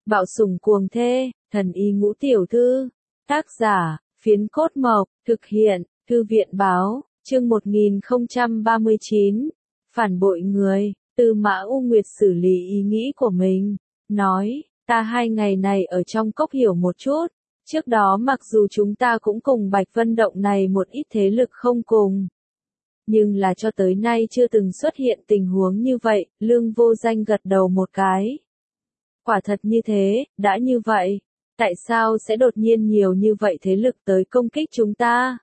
Bạo sủng cuồng thê, thần y ngũ tiểu thư. Tác giả, Phiến Cốt Mộc, thực hiện, Thư viện báo, chương 1039. Phản bội người, Tư Mã U Nguyệt xử lý ý nghĩ của mình, nói, ta 2 ngày này ở trong cốc hiểu một chút, trước đó mặc dù chúng ta cũng cùng Bạch Vân Động này một ít thế lực không cùng. Nhưng là cho tới nay chưa từng xuất hiện tình huống như vậy, Lương Vô Danh gật đầu một cái. Quả thật như thế, đã như vậy, tại sao sẽ đột nhiên nhiều như vậy thế lực tới công kích chúng ta?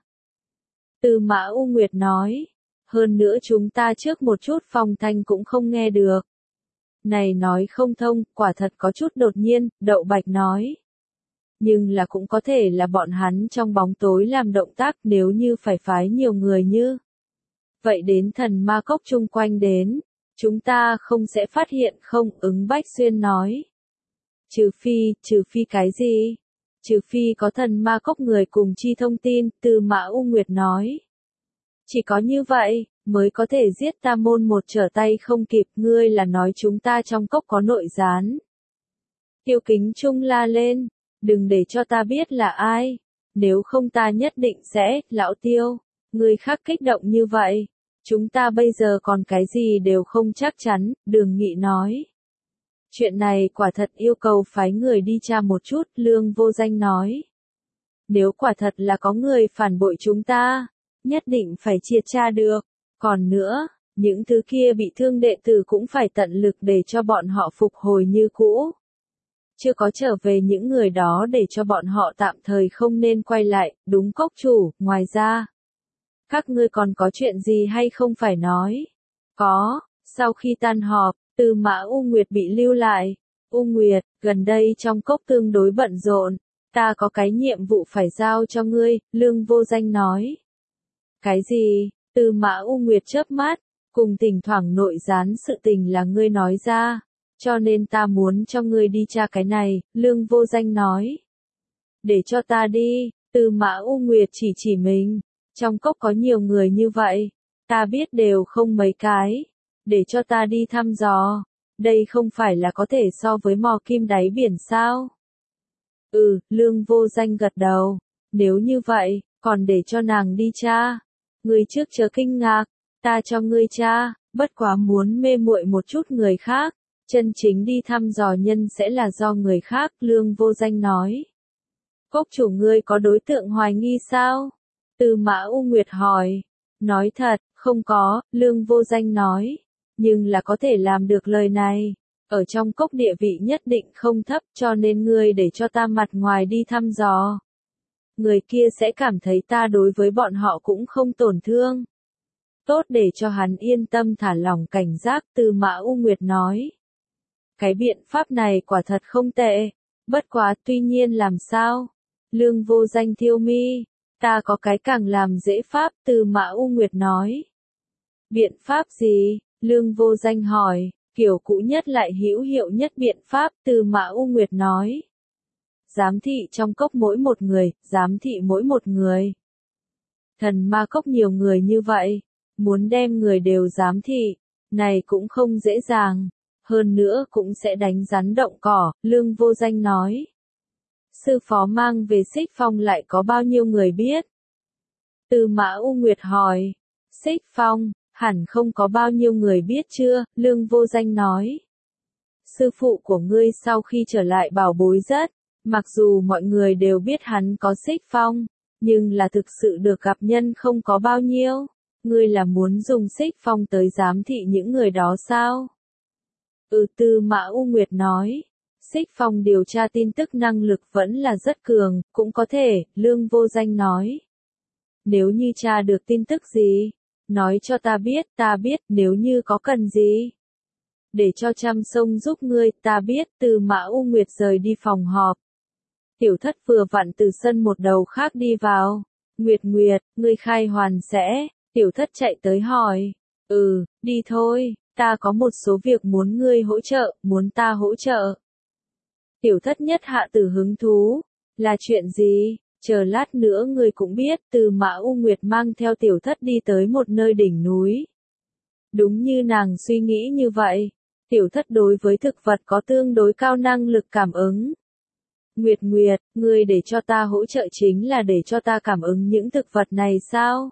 Tư Mã U Nguyệt nói, hơn nữa chúng ta trước một chút phong thanh cũng không nghe được. Này nói không thông, quả thật có chút đột nhiên, Đậu Bạch nói. Nhưng là cũng có thể là bọn hắn trong bóng tối làm động tác nếu như phải phái nhiều người như. Vậy đến thần ma cốc chung quanh đến, chúng ta không sẽ phát hiện không, Ứng Bách Xuyên nói. Trừ phi cái gì? Trừ phi có thần ma cốc người cùng chi thông tin, Tư Mã U Nguyệt nói. Chỉ có như vậy, mới có thể giết ta môn một trở tay không kịp, ngươi là nói chúng ta trong cốc có nội gián. Tiêu Kính Trung la lên, đừng để cho ta biết là ai, nếu không ta nhất định sẽ, lão Tiêu, người khác kích động như vậy, chúng ta bây giờ còn cái gì đều không chắc chắn, Đường Nghị nói. Chuyện này quả thật yêu cầu phái người đi tra một chút, Lương Vô Danh nói. Nếu quả thật là có người phản bội chúng ta, nhất định phải triệt tra được. Còn nữa, những thứ kia bị thương đệ tử cũng phải tận lực để cho bọn họ phục hồi như cũ. Chưa có trở về những người đó để cho bọn họ tạm thời không nên quay lại, đúng cốc chủ, ngoài ra. Các ngươi còn có chuyện gì hay không phải nói? Có, sau khi tan họp, Tư Mã U Nguyệt bị lưu lại. U Nguyệt, gần đây trong cốc tương đối bận rộn, ta có cái nhiệm vụ phải giao cho ngươi, Lương Vô Danh nói. Cái gì? Tư Mã U Nguyệt chớp mắt, cùng thỉnh thoảng nội gián sự tình là ngươi nói ra, cho nên ta muốn cho ngươi đi tra cái này, Lương Vô Danh nói. Để cho ta đi, Tư Mã U Nguyệt chỉ mình, trong cốc có nhiều người như vậy, ta biết đều không mấy cái, để cho ta đi thăm dò, đây không phải là có thể so với mò kim đáy biển sao? Lương Vô Danh gật đầu, nếu như vậy, còn để cho nàng đi tra. Ngươi trước chớ kinh ngạc, ta cho ngươi tra, bất quá muốn mê muội một chút người khác, chân chính đi thăm dò nhân sẽ là do người khác, Lương Vô Danh nói. Cốc chủ ngươi có đối tượng hoài nghi sao? Tư Mã U Nguyệt hỏi. Nói thật, không có, Lương Vô Danh nói. Nhưng là có thể làm được lời này. Ở trong cốc địa vị nhất định không thấp cho nên ngươi để cho ta mặt ngoài đi thăm dò. Người kia sẽ cảm thấy ta đối với bọn họ cũng không tổn thương. Tốt để cho hắn yên tâm thả lỏng cảnh giác, Tư Mã U Nguyệt nói. Cái biện pháp này quả thật không tệ. Bất quá tuy nhiên làm sao? Lương Vô Danh thiêu mi. Ta có cái càng làm dễ pháp, Tư Mã U Nguyệt nói. Biện pháp gì? Lương Vô Danh hỏi. Kiểu cũ nhất lại hữu hiệu nhất biện pháp, Tư Mã U Nguyệt nói. Giám thị trong cốc mỗi một người, giám thị mỗi một người. Thần ma cốc nhiều người như vậy, muốn đem người đều giám thị, này cũng không dễ dàng, hơn nữa cũng sẽ đánh rắn động cỏ, Lương Vô Danh nói. Sư phó mang về Xích Phong lại có bao nhiêu người biết? Tư Mã U Nguyệt hỏi. Xích Phong, hẳn không có bao nhiêu người biết chưa, Lương Vô Danh nói. Sư phụ của ngươi sau khi trở lại bảo bối rất. Mặc dù mọi người đều biết hắn có Xích Phong, nhưng là thực sự được gặp nhân không có bao nhiêu. Ngươi là muốn dùng Xích Phong tới giám thị những người đó sao? Tư Mã U Nguyệt nói. Xích Phong điều tra tin tức năng lực vẫn là rất cường, cũng có thể, Lương Vô Danh nói. Nếu như tra được tin tức gì, nói cho ta biết, nếu như có cần gì. Để cho Trăm Sông giúp ngươi, ta biết, Tư Mã U Nguyệt rời đi phòng họp. Tiểu Thất vừa vặn từ sân một đầu khác đi vào. Nguyệt, ngươi khai hoàn sẽ, Tiểu Thất chạy tới hỏi. Đi thôi, ta có một số việc muốn ngươi hỗ trợ, muốn ta hỗ trợ. Tiểu Thất nhất hạ tử hứng thú. Là chuyện gì? Chờ lát nữa ngươi cũng biết, Tư Mã U Nguyệt mang theo Tiểu Thất đi tới một nơi đỉnh núi. Đúng như nàng suy nghĩ như vậy. Tiểu thất đối với thực vật có tương đối cao năng lực cảm ứng. Nguyệt Nguyệt, ngươi để cho ta hỗ trợ chính là để cho ta cảm ứng những thực vật này sao?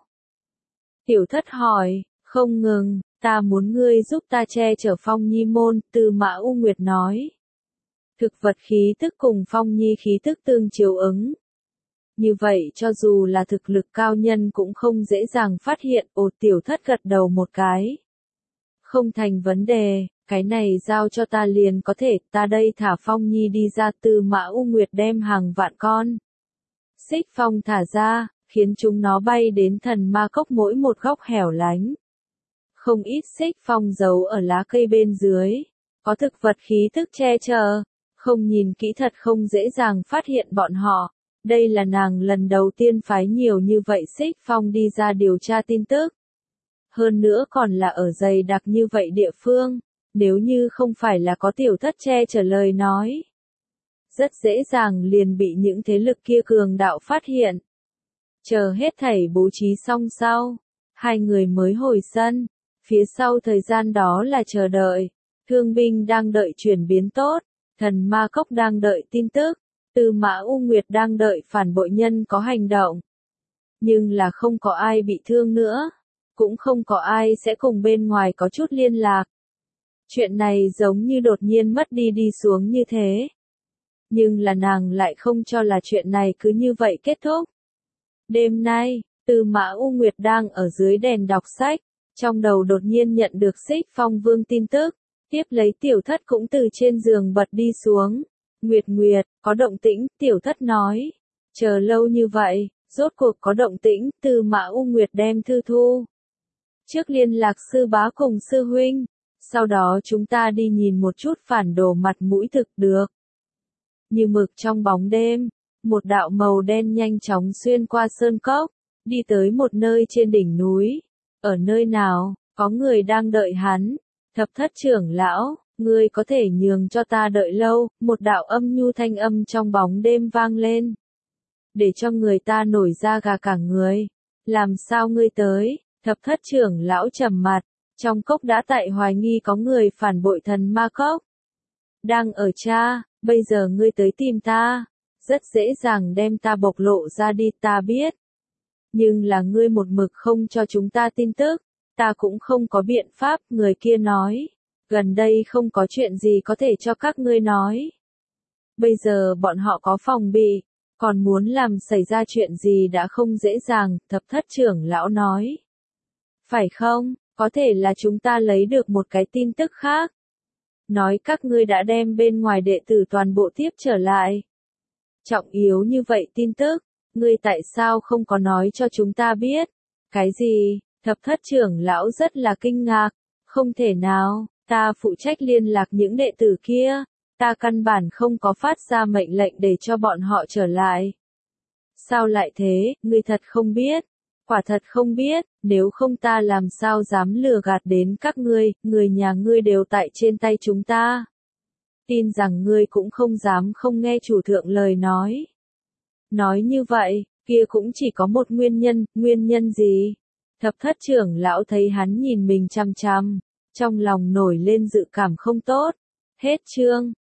Tiểu thất hỏi, không ngừng, ta muốn ngươi giúp ta che chở Phong Nhi môn, Tư Mã U Nguyệt nói. Thực vật khí tức cùng Phong Nhi khí tức tương chiếu ứng. Như vậy cho dù là thực lực cao nhân cũng không dễ dàng phát hiện. Ồ, tiểu thất gật đầu một cái. Không thành vấn đề, cái này giao cho ta liền có thể, ta đây thả Phong Nhi đi ra. Tư Mã U Nguyệt đem hàng vạn con xích phong thả ra, khiến chúng nó bay đến thần ma cốc mỗi một góc hẻo lánh. Không ít xích phong giấu ở lá cây bên dưới, có thực vật khí tức che chở, không nhìn kỹ thật không dễ dàng phát hiện bọn họ. Đây là nàng lần đầu tiên phái nhiều như vậy xích phong đi ra điều tra tin tức. Hơn nữa còn là ở dày đặc như vậy địa phương, nếu như không phải là có tiểu thất che chở lời nói. Rất dễ dàng liền bị những thế lực kia cường đạo phát hiện. Chờ hết thảy bố trí xong sau, hai người mới hồi sân, phía sau thời gian đó là chờ đợi, thương binh đang đợi chuyển biến tốt, thần ma cốc đang đợi tin tức, Tư Mã U Nguyệt đang đợi phản bội nhân có hành động. Nhưng là không có ai bị thương nữa, cũng không có ai sẽ cùng bên ngoài có chút liên lạc. Chuyện này giống như đột nhiên mất đi đi xuống như thế. Nhưng là nàng lại không cho là chuyện này cứ như vậy kết thúc. Đêm nay, Tư Mã U Nguyệt đang ở dưới đèn đọc sách, trong đầu đột nhiên nhận được Xích Phong Vương tin tức, tiếp lấy tiểu thất cũng từ trên giường bật đi xuống. Nguyệt Nguyệt, có động tĩnh, tiểu thất nói. Chờ lâu như vậy, rốt cuộc có động tĩnh, Tư Mã U Nguyệt đem thư thu. Trước liên lạc sư bá cùng sư huynh, sau đó chúng ta đi nhìn một chút phản đồ mặt mũi thực được. Như mực trong bóng đêm, một đạo màu đen nhanh chóng xuyên qua sơn cốc, đi tới một nơi trên đỉnh núi. Ở nơi nào, có người đang đợi hắn. Thập thất trưởng lão, ngươi có thể nhường cho ta đợi lâu, một đạo âm nhu thanh âm trong bóng đêm vang lên. Để cho người ta nổi da gà cả người. Làm sao ngươi tới? Thập thất trưởng lão trầm mặt, trong cốc đã tại hoài nghi có người phản bội thần ma cốc. Đang ở cha, bây giờ ngươi tới tìm ta, rất dễ dàng đem ta bộc lộ ra đi, ta biết. Nhưng là ngươi một mực không cho chúng ta tin tức, ta cũng không có biện pháp, người kia nói. Gần đây không có chuyện gì có thể cho các ngươi nói. Bây giờ bọn họ có phòng bị, còn muốn làm xảy ra chuyện gì đã không dễ dàng, thập thất trưởng lão nói. Phải không, có thể là chúng ta lấy được một cái tin tức khác. Nói các ngươi đã đem bên ngoài đệ tử toàn bộ tiếp trở lại. Trọng yếu như vậy tin tức, ngươi tại sao không có nói cho chúng ta biết? Cái gì? Thập thất trưởng lão rất là kinh ngạc. Không thể nào, ta phụ trách liên lạc những đệ tử kia. Ta căn bản không có phát ra mệnh lệnh để cho bọn họ trở lại. Sao lại thế, ngươi thật không biết? Quả thật không biết, nếu không ta làm sao dám lừa gạt đến các ngươi, người nhà ngươi đều tại trên tay chúng ta. Tin rằng ngươi cũng không dám không nghe chủ thượng lời nói. Nói như vậy, kia cũng chỉ có một nguyên nhân gì? Thập thất trưởng lão thấy hắn nhìn mình chăm chăm, trong lòng nổi lên dự cảm không tốt. Hết chương.